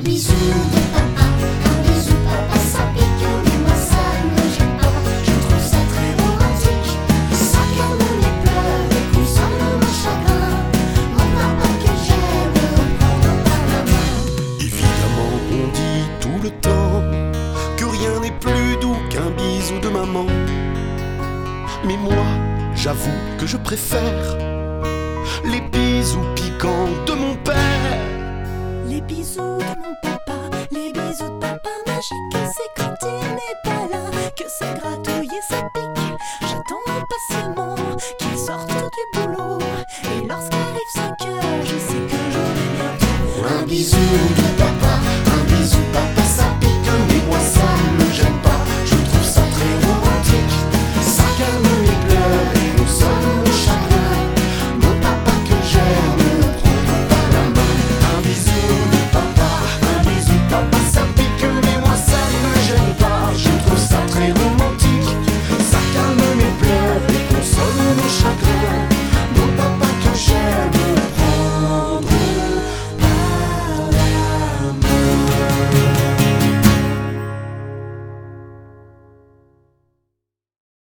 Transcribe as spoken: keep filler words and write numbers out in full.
bisou de papa, un bisou papa, ça pique, mais moi ça ne me gêne pas. Je trouve ça très romantique, ça calme les pleurs et console mon chagrin. Mon papa que j'aime, prendre par la main. Évidemment on dit tout le temps que rien n'est plus doux qu'un bisou de maman. Mais moi, j'avoue que je préfère les bisous piquants de mon père. Les bisous de mon papa, les bisous de papa magique, c'est